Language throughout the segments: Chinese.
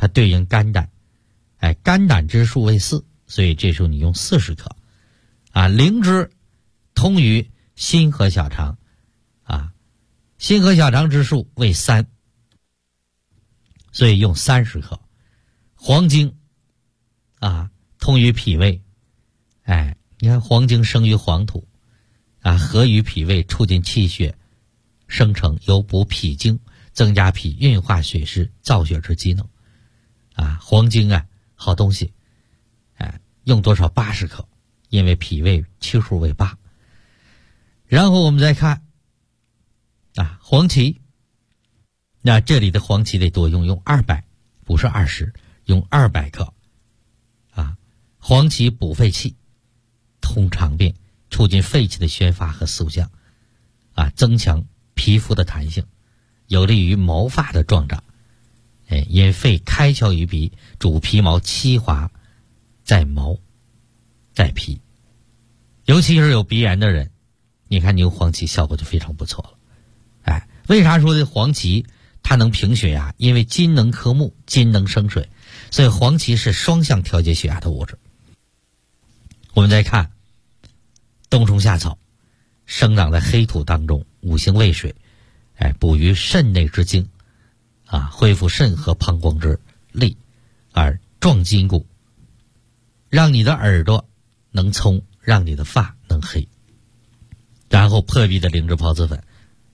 它对应肝胆，肝胆之数为4，所以这时候你用40克。灵芝通于心和小肠，心和小肠之数为3，所以用30克。黄精通于脾胃，你看黄精生于黄土，合于脾胃，促进气血生成，有补脾经，增加脾运化水湿、造血之机能。黄精好东西，用多少？80克，因为脾胃期数为8。然后我们再看黄芪，那这里的黄芪得多用200，不是20，用200克。黄芪补肺气，通肠便，促进肺气的宣发和肃降，增强皮肤的弹性，有利于毛发的壮长。因肺开窍于鼻，主皮毛期滑在毛在皮，尤其是有鼻炎的人，你看你用黄芪效果就非常不错了。为啥说的黄芪它能平血压？因为金能克木，金能生水，所以黄芪是双向调节血压的物质。我们再看冬虫夏草，生长在黑土当中，五行为水，补于肾内之精，恢复肾和膀胱之力，而壮筋骨，让你的耳朵能聪，让你的发能黑。然后破壁的灵芝孢子粉，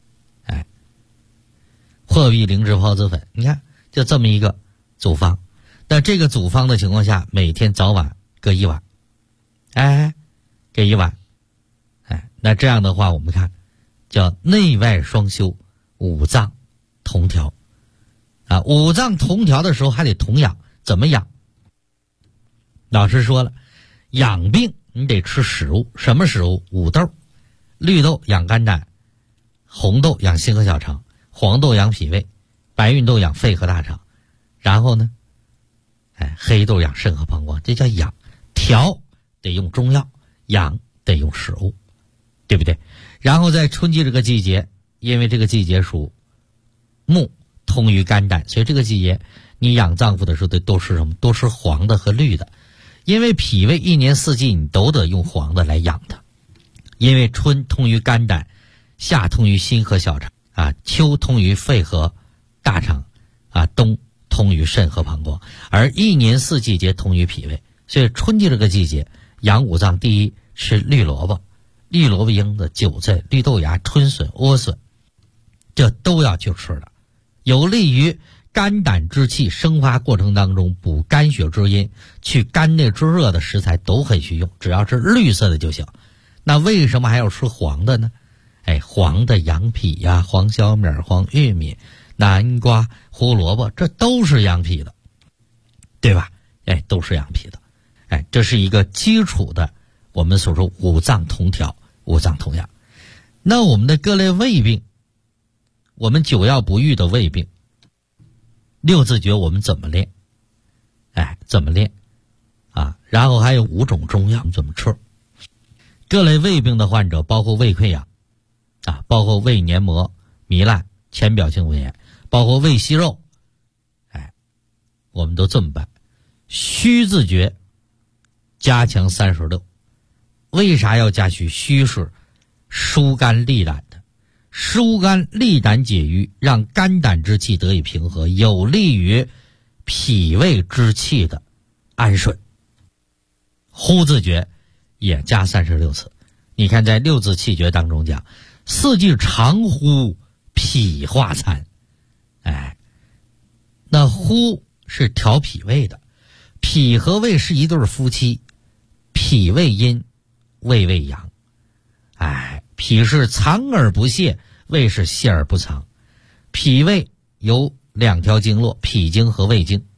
破壁灵芝孢子粉，你看就这么一个组方。那这个组方的情况下，每天早晚各1碗，给1碗，那这样的话，我们看叫内外双修，五脏同调。五脏同调的时候还得同养，怎么养？老师说了，养病你得吃食物，什么食物？五豆，绿豆养肝胆，红豆养心和小肠，黄豆养脾胃，白芸豆养肺和大肠，然后呢，黑豆养肾和膀胱，这叫养。调得用中药，养得用食物，对不对？然后在春季这个季节，因为这个季节属木，通于肝胆，所以这个季节你养脏腑的时候都吃什么？都吃黄的和绿的，因为脾胃一年四季你都得用黄的来养它。因为春通于肝胆，夏通于心和小肠，秋通于肺和大肠，冬通于肾和膀胱，而一年四季节通于脾胃。所以春季这个季节养五脏，第一吃绿萝卜、绿萝卜缨子、韭菜、绿豆芽、春笋、莴笋，这都要去吃的，有利于肝胆之气生发过程当中补肝血之阴，去肝内之热的食材都可以去用，只要是绿色的就行。那为什么还要吃黄的呢？黄的养脾呀，黄小米、黄玉米、南瓜、胡萝卜，这都是养脾的，对吧？都是养脾的。这是一个基础的，我们所说五脏同调、五脏同养。那我们的各类胃病，我们久药不愈的胃病，六字诀我们怎么练？怎么练？然后还有5种中药怎么吃？各类胃病的患者，包括胃溃疡，包括胃黏膜糜烂、浅表性胃炎，包括胃息肉，我们都这么办。虚字诀加强36，为啥要加虚？虚是疏肝利胆的，疏肝利胆解郁，让肝胆之气得以平和，有利于脾胃之气的安顺。呼字诀也加36次，你看在六字气诀当中讲，四季常呼，脾化餐。那呼是调脾胃的，脾和胃是一对夫妻，脾胃阴，胃为阳。脾是藏而不泄，胃是泄而不藏。脾胃有2条经络，脾经和胃经。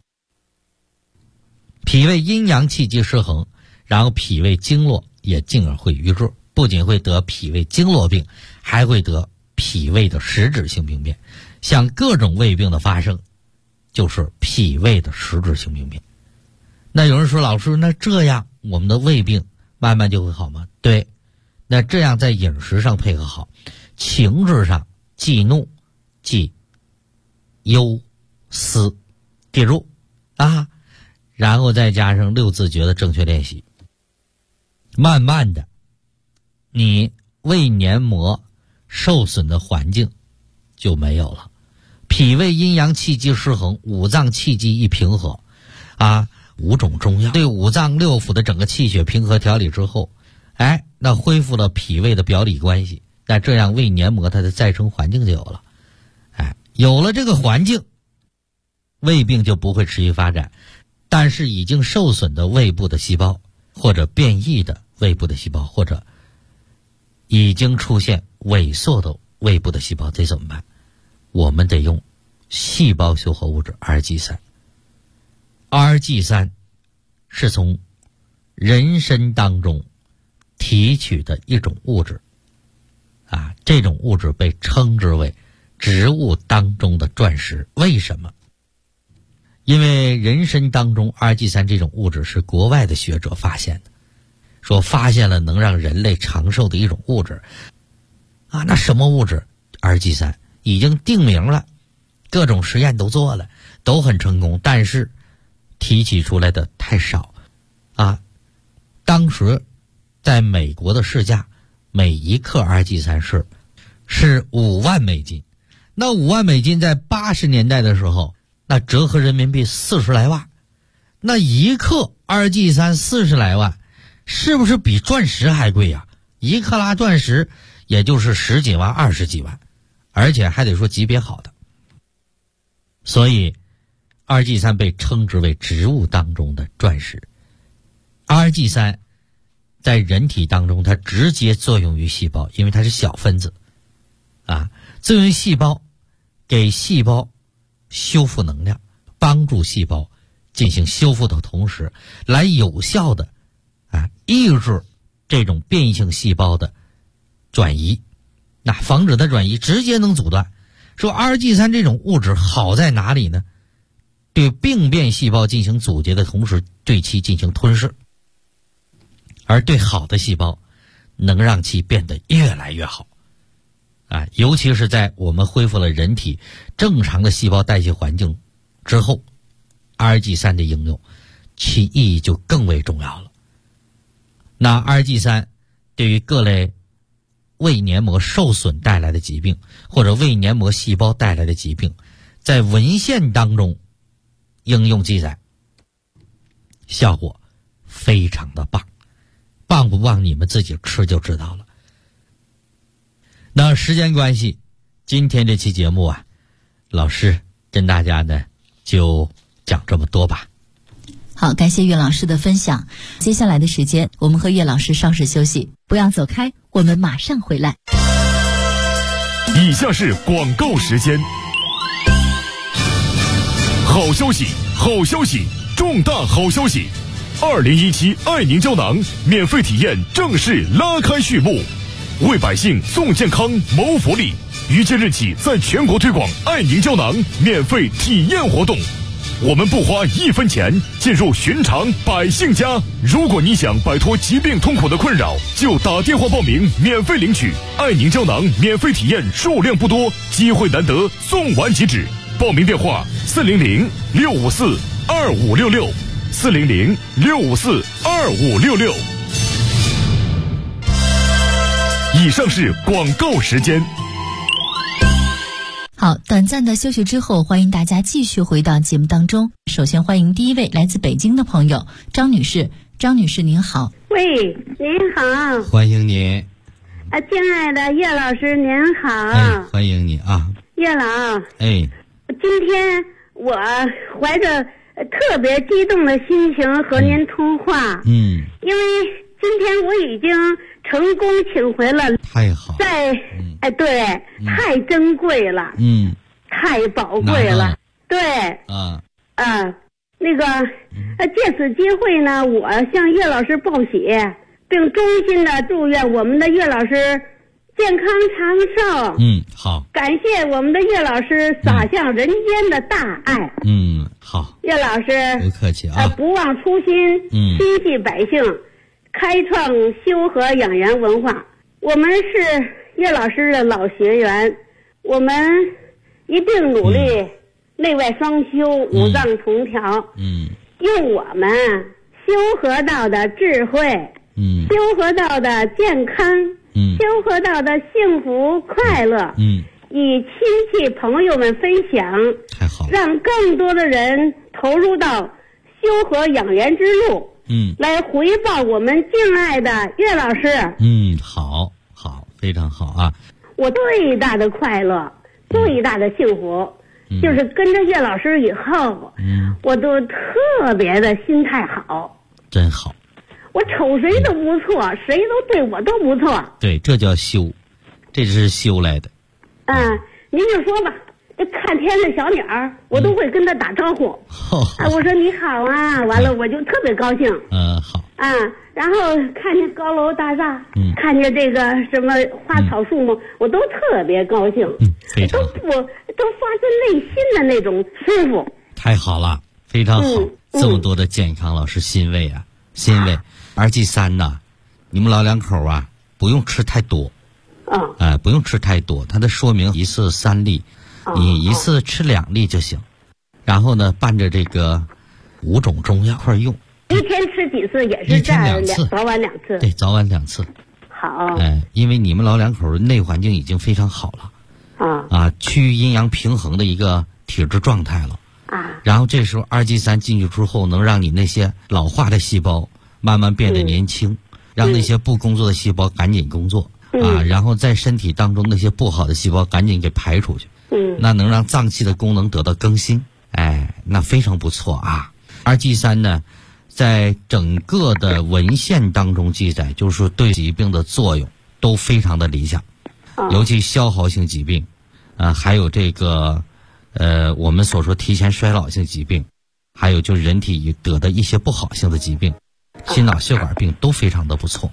脾胃阴阳气机失衡，然后脾胃经络也进而会瘀滞，不仅会得脾胃经络病，还会得脾胃的实质性病变。像各种胃病的发生，就是脾胃的实质性病变。那有人说，老师，那这样我们的胃病慢慢就会好吗？对，那这样在饮食上配合好，情志上忌怒、忌忧、思，记住啊，然后再加上六字诀的正确练习，慢慢的你胃黏膜受损的环境就没有了，脾胃阴阳气机失衡，五脏气机一平和啊，5种中药对五脏六腑的整个气血平和调理之后，那恢复了脾胃的表里关系，那这样胃黏膜它的再生环境就有了，有了这个环境，胃病就不会持续发展。但是已经受损的胃部的细胞，或者变异的胃部的细胞，或者已经出现萎缩的胃部的细胞，这怎么办？我们得用细胞修合物质 RG3。RG3 是从人参当中提取的一种物质啊，这种物质被称之为植物当中的钻石。为什么？因为人参当中 RG3 这种物质是国外的学者发现的，说发现了能让人类长寿的一种物质啊，那什么物质？ RG3 已经定名了，各种实验都做了，都很成功，但是提取出来的太少啊。当时在美国的市价，每一克 RG3 是5万美金。那5万美金在80年代的时候，那折合人民币40来万，那一克 RG3 40来万，是不是比钻石还贵呀？1克拉钻石也就是10几万20几万，而且还得说级别好的。所以 RG3 被称之为植物当中的钻石。RG3 在人体当中它直接作用于细胞，因为它是小分子啊，作用于细胞，给细胞修复能量，帮助细胞进行修复的同时，来有效的抑制这种变异性细胞的转移，那防止它转移，直接能阻断。说 RG3 这种物质好在哪里呢？对病变细胞进行阻截的同时，对其进行吞噬，而对好的细胞能让其变得越来越好啊，尤其是在我们恢复了人体正常的细胞代谢环境之后， RG3 的应用其意义就更为重要了。那 RG3 对于各类胃黏膜受损带来的疾病，或者胃黏膜细胞带来的疾病，在文献当中应用记载，效果非常的棒，棒不棒你们自己吃就知道了。那时间关系，今天这期节目啊，老师跟大家呢就讲这么多吧。 好，感谢岳老师的分享。接下来的时间，我们和岳老师稍事休息，不要走开，我们马上回来。 以下是广告时间。好消息，好消息，重大好消息！2017爱宁胶囊免费体验正式拉开序幕，为百姓送健康谋福利。于今日起，在全国推广爱宁胶囊免费体验活动。我们不花1分钱，进入寻常百姓家。如果你想摆脱疾病痛苦的困扰，就打电话报名，免费领取爱宁胶囊免费体验，数量不多，机会难得，送完即止。报名电话400-654-2566。400-654-2566。以上是广告时间。 好，短暂的休息之后，欢迎大家继续回到节目当中。首先欢迎第一位来自北京的朋友张女士。张女士您好。 喂，您好。 欢迎您。 亲爱的叶老师您好。 欢迎你啊。 叶老。今天我怀着特别激动的心情和您通话。因为今天我已经成功请回了。 太好。 对，太珍贵了。太宝贵了。对。借此机会呢，我向岳老师报喜，并衷心的祝愿我们的岳老师健康长寿。 好。 感谢我们的岳老师洒向人间的大爱。 好。 岳老师不客气啊。 不忘初心，心系百姓，开创修和养颜文化。我们是岳老师的老学员，我们一定努力内外双修，五脏同调。用我们修合到的智慧，修合到的健康，修合到的幸福快乐，与亲戚朋友们分享， 太好了， 让更多的人投入到修和养元之路，来回报我们敬爱的岳老师。 好，非常好啊！ 我最大的快乐，最大的幸福，就是跟着岳老师以后，我都特别的心态好， 真好。 我瞅谁都不错，谁都对我都不错。 对，这叫修，这是修来的。 您就说吧，看天的小鸟，我都会跟他打招呼。我说你好啊，完了我就特别高兴。 好。 然后看见高楼大厦，看见这个什么花草树木，我都特别高兴。 非常好。 都发自内心的那种舒服。 太好了，非常好。这么多的健康，老师欣慰啊，欣慰。RG3呢，你们老两口啊，不用吃太多。不用吃太多，它的说明一次3粒，你一次吃2粒就行。然后呢，伴着这个5种中药一块用。 一天吃几次？也是这样，早晚2次。 对，早晚2次。 好。 因为你们老两口内环境已经非常好了。趋于阴阳平衡的一个体质状态了。然后这时候RG3进去之后，能让你那些老化的细胞慢慢变得年轻，让那些不工作的细胞赶紧工作。然后在身体当中那些不好的细胞赶紧给排出去，那能让脏器的功能得到更新，那非常不错啊。RG3呢，在整个的文献当中记载，就是说对疾病的作用都非常的理想，尤其消耗性疾病，还有这个我们所说提前衰老性疾病，还有就是人体得的一些不好性的疾病，心脑血管病都非常的不错。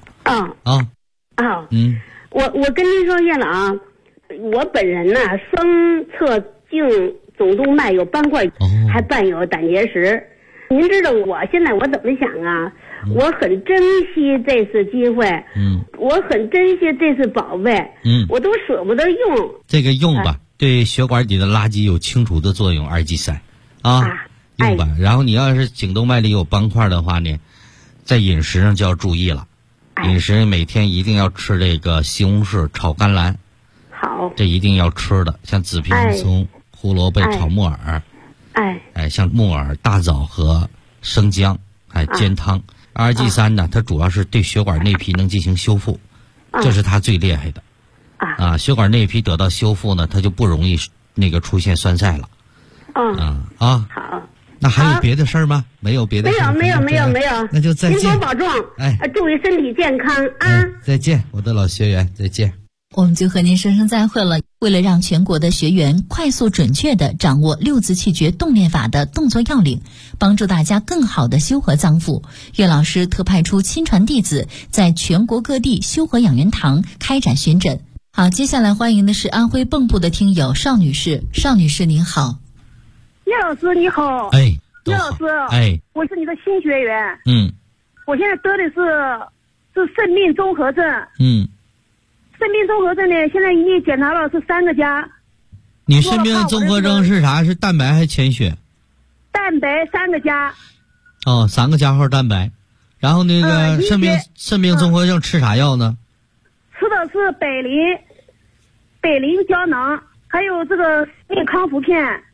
我跟您说，岳老，我本人呢，双侧颈总动脉有斑块，还伴有胆结石。您知道我现在我怎么想啊？我很珍惜这次机会，我很珍惜这次宝贝，我都舍不得用。 这个用吧，对血管里的垃圾有清除的作用。RG3用吧。然后你要是颈动脉里有斑块的话呢，在饮食上就要注意了。饮食每天一定要吃这个西红柿炒甘蓝， 好， 这一定要吃的，像紫皮葱、胡萝卜炒木耳，像木耳、大枣和生姜，煎汤。RG3呢，它主要是对血管内皮能进行修复，这是它最厉害的。血管内皮得到修复呢，它就不容易那个出现栓塞了。 好。 那还有别的事儿吗？没有别的事儿。 没有。 那就再见。 您多保重。祝你身体健康啊！ 再见，我的老学员，再见。 我们就和您说声再会了。为了让全国的学员快速准确地掌握6字气诀动练法的动作要领，帮助大家更好地修和脏腑，岳老师特派出亲传弟子，在全国各地修和养元堂开展巡诊。好，接下来欢迎的是安徽蚌埠的听友邵女士。邵女士您好。 岳老师你好。岳老师，我是你的新学员。我现在得的是肾病综合症。肾病综合症呢，现在已经检查了是3个加。 你肾病综合症是啥？是蛋白还是潜血？ 蛋白3个加。 3个加号蛋白。然后那个肾病综合症吃啥药呢？ 吃的是北林胶囊，还有这个病康复片。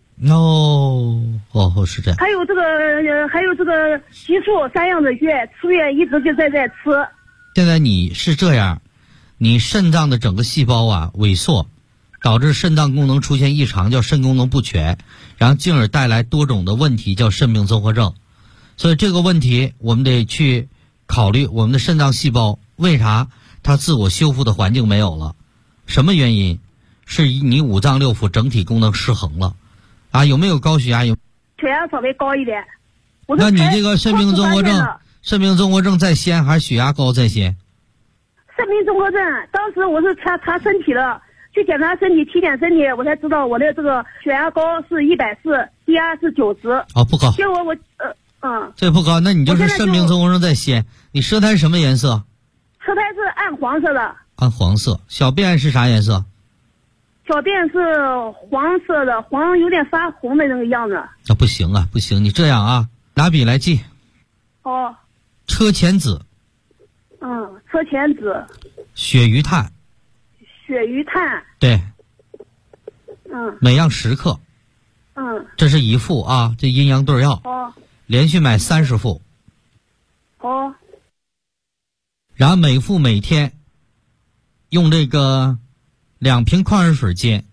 是这样。 还有这个激素3样的药，吃药一直就在吃。 现在你是这样，你肾脏的整个细胞萎缩，导致肾脏功能出现异常，叫肾功能不全，然后进而带来多种的问题，叫肾病综合症。所以这个问题我们得去考虑，我们的肾脏细胞为啥它自我修复的环境没有了？什么原因？是你五脏六腑整体功能失衡了有没有高血压？ 血压稍微高一点。 那你这个肾病综合症在先还是血压高在先？ 肾病综合症，当时我是查身体了，去检查身体体检身体，我才知道我的这个血压高是140，低压是90。 不高。 结果这不高，那你就是肾病综合症在先。你舌苔是什么颜色？ 舌苔是暗黄色的。 暗黄色。小便是啥颜色？ 小便是黄色的，黄有点发红的那个样子。 那不行啊，不行，你这样啊，拿笔来记。 哦。 车前子。 车前子。 鳕鱼炭。 鳕鱼炭。 对。每样10克。这是1副啊，这阴阳对药。 哦。 连续买30副。 哦。 然后每副每天用这个2瓶矿泉水煎。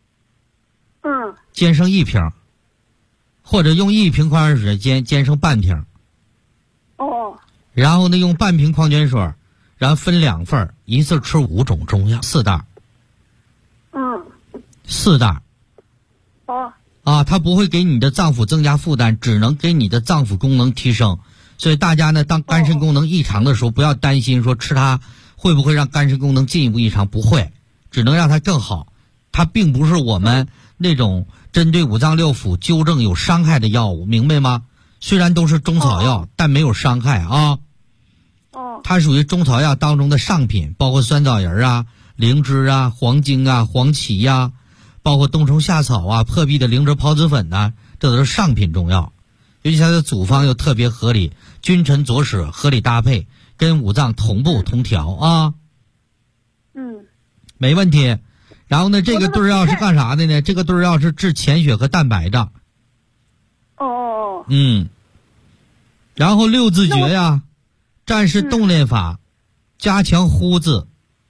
煎成1瓶，或者用1瓶矿泉水煎成半瓶。 哦。 然后呢，用半瓶矿泉水，然后分2份，一次吃5种中药，4袋。4袋。 哦。 它不会给你的脏腑增加负担，只能给你的脏腑功能提升。所以大家呢，当肝肾功能异常的时候，不要担心说吃它会不会让肝肾功能进一步异常，不会，只能让它更好。它并不是我们那种针对五脏六腑纠正有伤害的药物，明白吗？虽然都是中草药，但没有伤害啊。它属于中草药当中的上品，包括酸枣仁啊、灵芝啊、黄精啊、黄芪呀，包括冬虫夏草啊、破壁的灵芝孢子粉呐，这都是上品中药。尤其它的组方又特别合理，君臣佐使，合理搭配，跟五脏同步同调啊。没问题。然后呢，这个对药是干啥的呢？这个对药是治潜血和蛋白的。然后6字诀呀，战士动练法，加强呼字，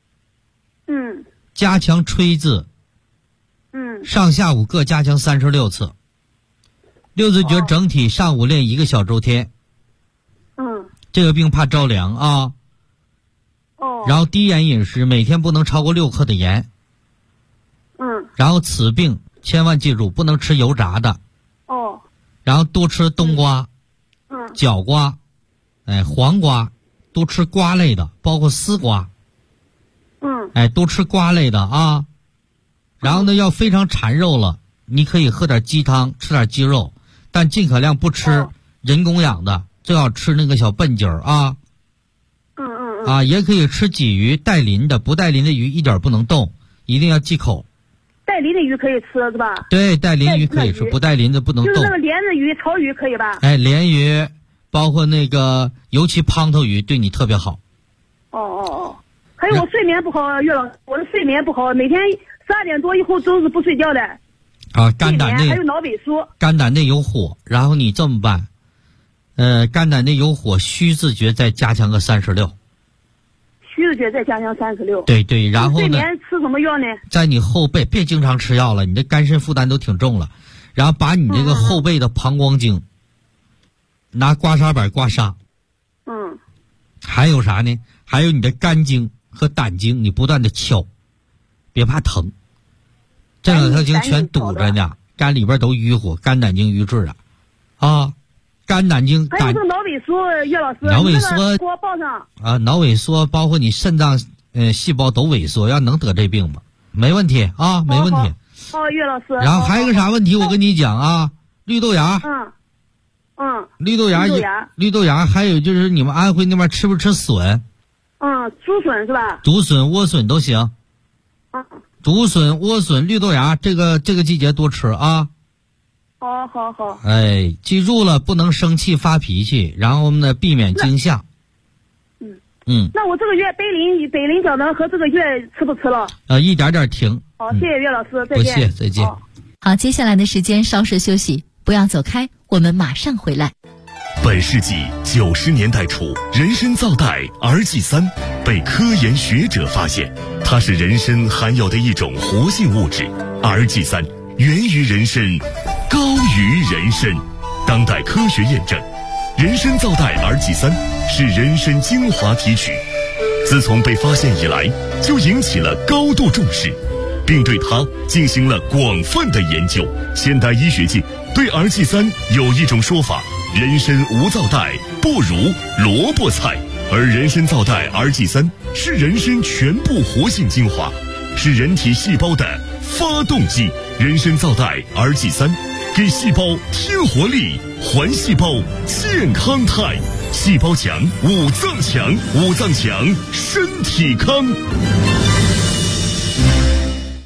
加强吹字，上下午各加强36次。6字诀整体上午练1个小周天。这个病怕着凉啊。然后低盐饮食，每天不能超过6克的盐。然后此病千万记住，不能吃油炸的。然后多吃冬瓜、角瓜、黄瓜，多吃瓜类的，包括丝瓜。多吃瓜类的啊。然后呢，要非常馋肉了，你可以喝点鸡汤，吃点鸡肉，但尽可量不吃人工养的，最好吃那个小笨鸡儿啊。也可以吃鲫鱼，带鳞的，不带鳞的鱼一点不能动，一定要忌口。 带鳞的鱼可以吃是吧？ 对，带鳞鱼可以吃，不带鳞的不能动。 就是那个莲子鱼、草鱼可以吧？ 鲢鱼，包括那个尤其胖头鱼对你特别好。 还有我睡眠不好，岳老师，我的睡眠不好，每天12点多以后都是不睡觉的。 肝胆内还有脑萎缩。肝胆内有火，然后你这么办？肝胆内有火，虚字诀再加强个36。 虚字诀再加强36。 对，然后呢？睡眠吃什么药呢？ 在你后背，别经常吃药了，你的肝肾负担都挺重了。然后把你这个后背的膀胱经，拿刮痧板刮痧。还有啥呢？还有你的肝经和胆经，你不断的敲，别怕疼。这两条经全堵着呢，肝里边都淤火，肝胆经瘀滞了，肝胆经。 还有这个脑萎缩，岳老师。 脑萎缩给我报上。 脑萎缩包括你肾脏细胞都萎缩，要能得这病吗？没问题啊，没问题。 岳老师。 然后还有个啥问题，我跟你讲啊，绿豆芽。绿豆芽，还有就是你们安徽那边吃不吃笋？ 竹笋是吧？ 竹笋、莴笋都行。竹笋、莴笋、绿豆芽，这个季节多吃啊。 好。 记住了，不能生气发脾气，然后呢，避免惊吓。 那我这个月北林胶囊和这个月吃不吃了？ 一点点停。 好，谢谢岳老师，再见。 不谢，再见。 好，接下来的时间稍事休息，不要走开，我们马上回来。 本世纪90年代初，人参皂苷儿祭3被科研学者发现，它是人参含有的一种活性物质。儿祭3源于人参，高于人参。当代科学验证，人参皂苷儿祭3是人参精华提取，自从被发现以来，就引起了高度重视，并对它进行了广泛的研究。现代医学界对儿祭3有一种说法：人参无皂苷不如萝卜菜，而人参皂苷儿祭3是人参全部活性精华，是人体细胞的发动机。人参皂苷儿祭3给细胞添活力，还细胞健康态。细胞强，五脏强，五脏强，身体康。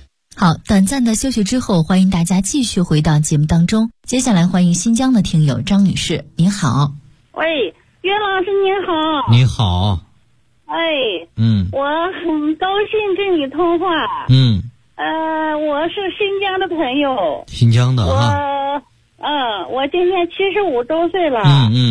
好，短暂的休息之后，欢迎大家继续回到节目当中。接下来欢迎新疆的听友张女士，您好。 喂，岳老师您好。 你好。 我很高兴跟你通话。我是新疆的朋友。 新疆的啊。 我今年75周岁了。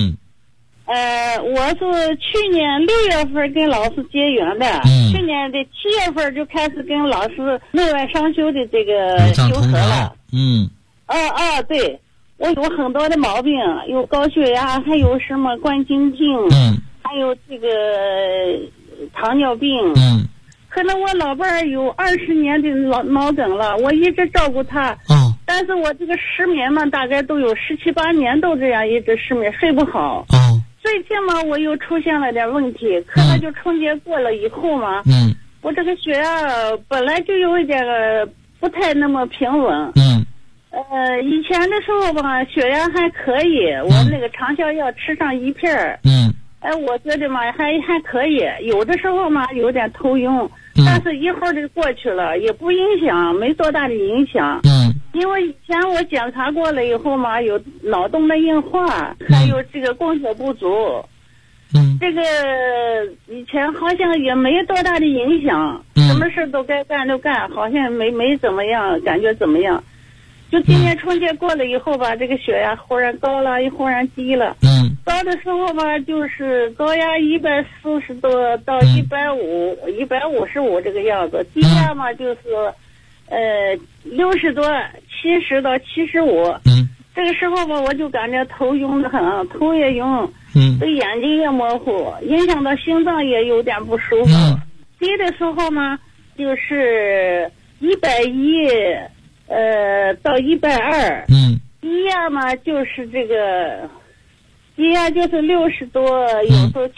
我是去年6月份跟老师结缘的。去年的7月份就开始跟老师内外双修的这个修合了。对，我有很多的毛病，有高血压，还有什么冠心病，还有这个糖尿病。可能我老伴儿有20年的脑梗了，我一直照顾他。但是我这个失眠嘛，大概都有17、18年都这样一直失眠，睡不好。最近嘛，我又出现了点问题，可能就春节过了以后嘛，我这个血压本来就有一点不太那么平稳。以前的时候吧，血压还可以，我那个长效药吃上1片儿。我觉得嘛还可以，有的时候嘛有点头晕，但是一会儿就过去了，也不影响，没多大的影响。因为以前我检查过了以后嘛，有脑动脉硬化，还有这个供血不足。这个以前好像也没多大的影响，什么事都该干就干，好像没怎么样，感觉怎么样。就今年春节过了以后吧，这个血压忽然高了，忽然低了。高的时候吧，就是高压140多到155这个样子，低压嘛就是60多70到75。这个时候吧，我就感觉头晕得很，头也晕，对眼睛也模糊，影响到心脏也有点不舒服。低的时候嘛，就是110到120。低压嘛就是这个。低压就是60多，有时候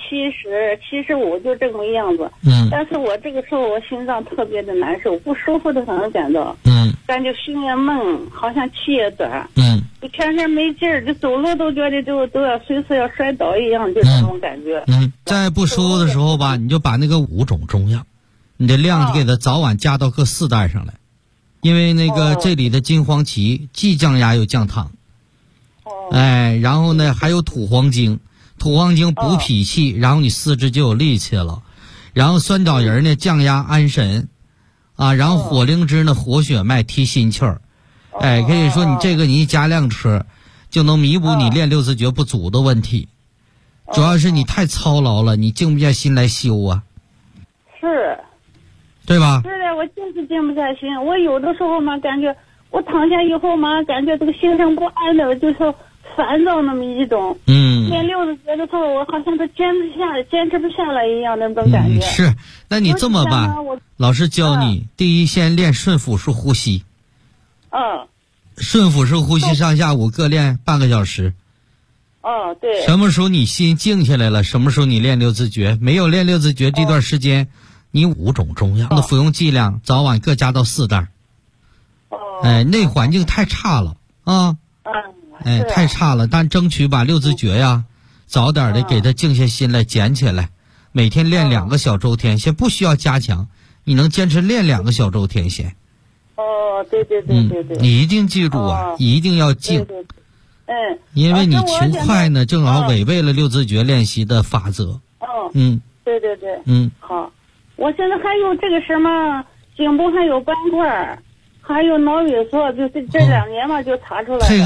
70、75，就这种样子。但是我这个时候我心脏特别的难受，不舒服的很，感到。感觉心也闷，好像气也短。就全身没劲儿，就走路都觉得都要随时要摔倒一样，就这种感觉。 在不舒服的时候吧，你就把那个5种中药，你的量就给它早晚加到各4袋上来，因为那个这里的金黄芪既降压又降糖。然后呢还有土黄精，土黄精补脾气，然后你四肢就有力气了。然后酸枣仁呢降压安神，然后火灵芝呢活血脉提心气儿。可以说你这个你一加量吃，就能弥补你练六字诀不足的问题。主要是你太操劳了，你静不下心来修啊。 是， 对吧？ 是的，我就是静不下心。我有的时候嘛，感觉我躺下以后嘛，感觉这个心神不安的，就是烦躁那么一种。练六字诀的时候，我好像都坚持不下来一样的那种感觉。 是，那你这么办？老师教你，第一先练顺腹式呼吸。顺腹式呼吸上下午各练半个小时。 对。 什么时候你心静下来了，什么时候你练六字诀。没有练六字诀这段时间，你5种中药的服用剂量早晚各加到4袋。那环境太差了啊。太差了，但争取把六字诀呀早点的给它静下心来捡起来，每天练2个小周天，先不需要加强，你能坚持练2个小周天先。 对， 你一定记住啊，一定要静。因为你求快呢，正好违背了六字诀练习的法则。 对。好，我现在还有这个什么颈部还有斑块，还有脑萎缩，就是这2年嘛就查出来了。 配合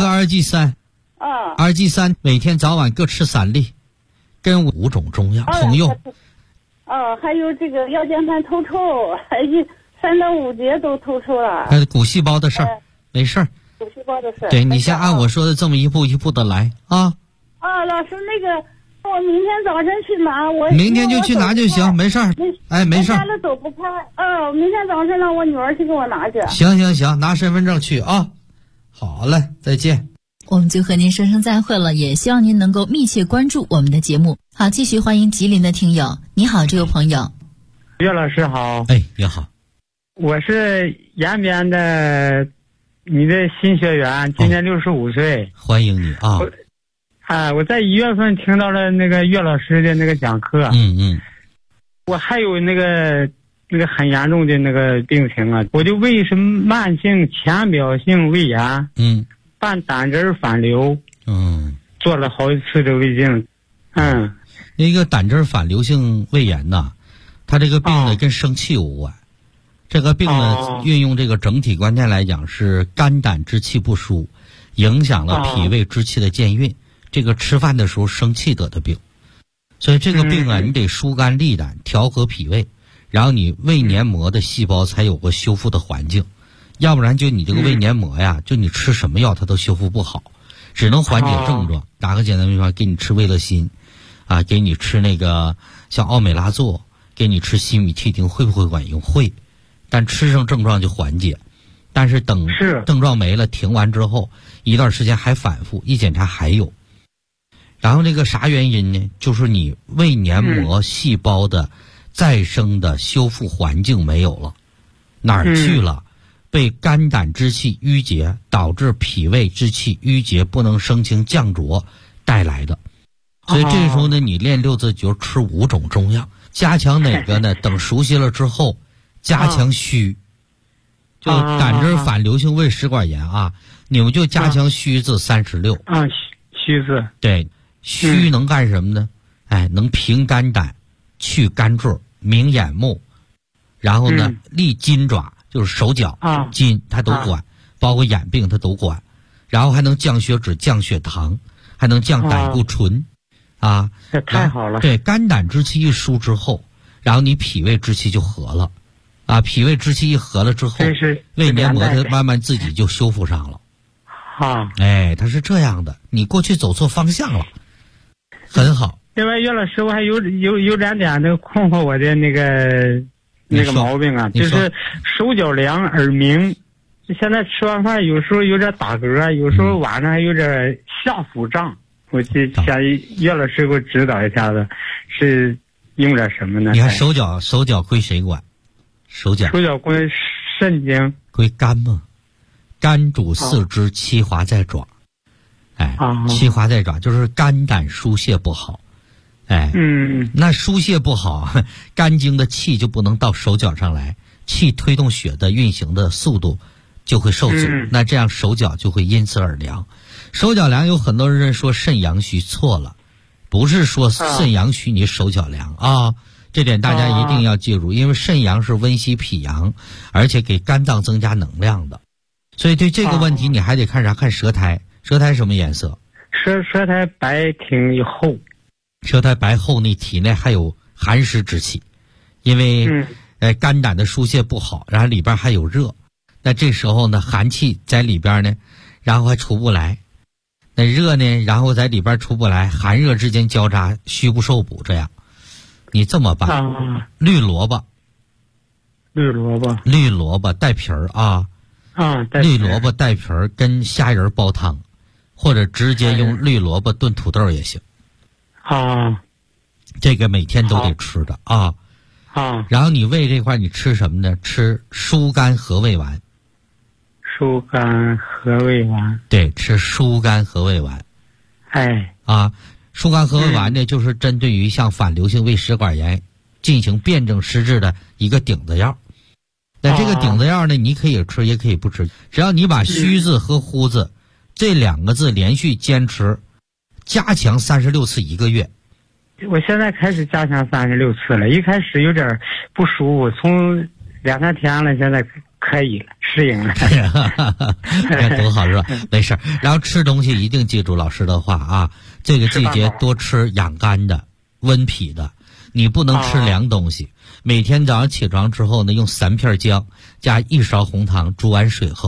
2G3。2G3每天早晚各吃3粒，跟5种中药同用。 还有这个腰间盘突出，还有3到5节都突出了。 还有骨细胞的事儿，没事儿。 骨细胞的事儿。 对，你先按我说的这么一步一步的来啊。 老师，那个我明天早晨去拿， 明天就去拿就行，没事儿。没事儿。 家里走不开，明天早上让我女儿去给我拿去。 行，拿身份证去啊。好嘞，再见。 我们就和您说声再会了，也希望您能够密切关注我们的节目。好，继续欢迎吉林的听友。你好，这位朋友。 岳老师好。 你好。 我是延边的你的新学员，今年65岁。 欢迎你啊。 我在1月份听到了那个岳老师的那个讲课。我还有那个那个很严重的那个病情啊，我就胃是慢性浅表性胃炎，伴胆汁反流，做了好几次这个胃镜， 那个胆汁反流性胃炎呐，它这个病呢跟生气有关。这个病呢，运用这个整体观念来讲，是肝胆之气不舒，影响了脾胃之气的健运。这个吃饭的时候生气得的病，所以这个病啊，你得疏肝利胆，调和脾胃，然后你胃黏膜的细胞才有个修复的环境，要不然就你这个胃黏膜呀，就你吃什么药它都修复不好，只能缓解症状。打个简单比方，给你吃胃乐心，啊，给你吃那个像奥美拉唑，给你吃西米替丁，会不会管用？会。但吃上症状就缓解，但是等症状没了停完之后一段时间还反复，一检查还有。然后那个啥原因呢？就是你胃黏膜细胞的再生的修复环境没有了，哪儿去了？被肝胆之气淤结，导致脾胃之气淤结不能生清降浊带来的。所以这时候呢，你练六字诀吃5种中药，加强哪个呢？等熟悉了之后加强虚，就胆汁反流性胃食管炎啊，你们就加强虚字36 啊，虚字对，虚能干什么呢？能平肝胆，去肝坠，明眼目，然后呢，利筋爪，就是手脚筋它都管，包括眼病它都管，然后还能降血脂、降血糖，还能降胆固醇啊， 这太好了。 对，肝胆之气一疏之后，然后你脾胃之气就和了。啊，脾胃之气一和了之后，胃黏膜它慢慢自己就修复上了。它是这样的，你过去走错方向了，很好。 另外，岳老师，我还有2点那个困惑我的那个毛病啊，就是手脚凉、耳鸣。现在吃完饭有时候有点打嗝，有时候晚上还有点下腹胀。我就想岳老师给我指导一下子，是用点什么呢？ 你看手脚归谁管？手脚归肾经， 归肝嘛，肝主四肢，七华在爪，七华在爪就是肝胆疏泄不好，那疏泄不好，肝经的气就不能到手脚上来，气推动血的运行的速度就会受阻，那这样手脚就会因此而凉。手脚凉有很多人说肾阳虚，错了，不是说肾阳虚你手脚凉啊。这点大家一定要记住，因为肾阳是温煦脾阳，而且给肝脏增加能量的，所以对这个问题你还得看啥？看舌苔。舌苔什么颜色？ 舌苔白挺厚。 舌苔白厚，你体内还有寒湿之气，因为肝胆的疏泄不好，然后里边还有热，那这时候呢寒气在里边呢，然后还出不来，那热呢然后在里边出不来，寒热之间交叉，虚不受补，这样你这么办？绿萝卜带皮儿绿萝卜带皮儿跟虾仁煲汤，或者直接用绿萝卜炖土豆也行。这个每天都得吃的啊。然后你胃这块你吃什么呢？吃疏肝和胃丸。 疏肝和胃丸。 对，吃疏肝和胃丸。疏肝和胃丸呢，就是针对于像反流性胃食管炎进行辩证施治的一个顶子药。那这个顶子药呢，你可以吃也可以不吃，只要你把虚字和呼字这2个字连续坚持，加强36次1个月。 我现在开始加强36次了，一开始有点不舒服，从2-3天了，现在可以了，适应了。 多好是吧？没事。然后吃东西一定记住老师的话啊，这个季节多吃养肝的、温脾的，你不能吃凉东西。每天早上起床之后呢，用3片姜加1勺红糖煮完水喝。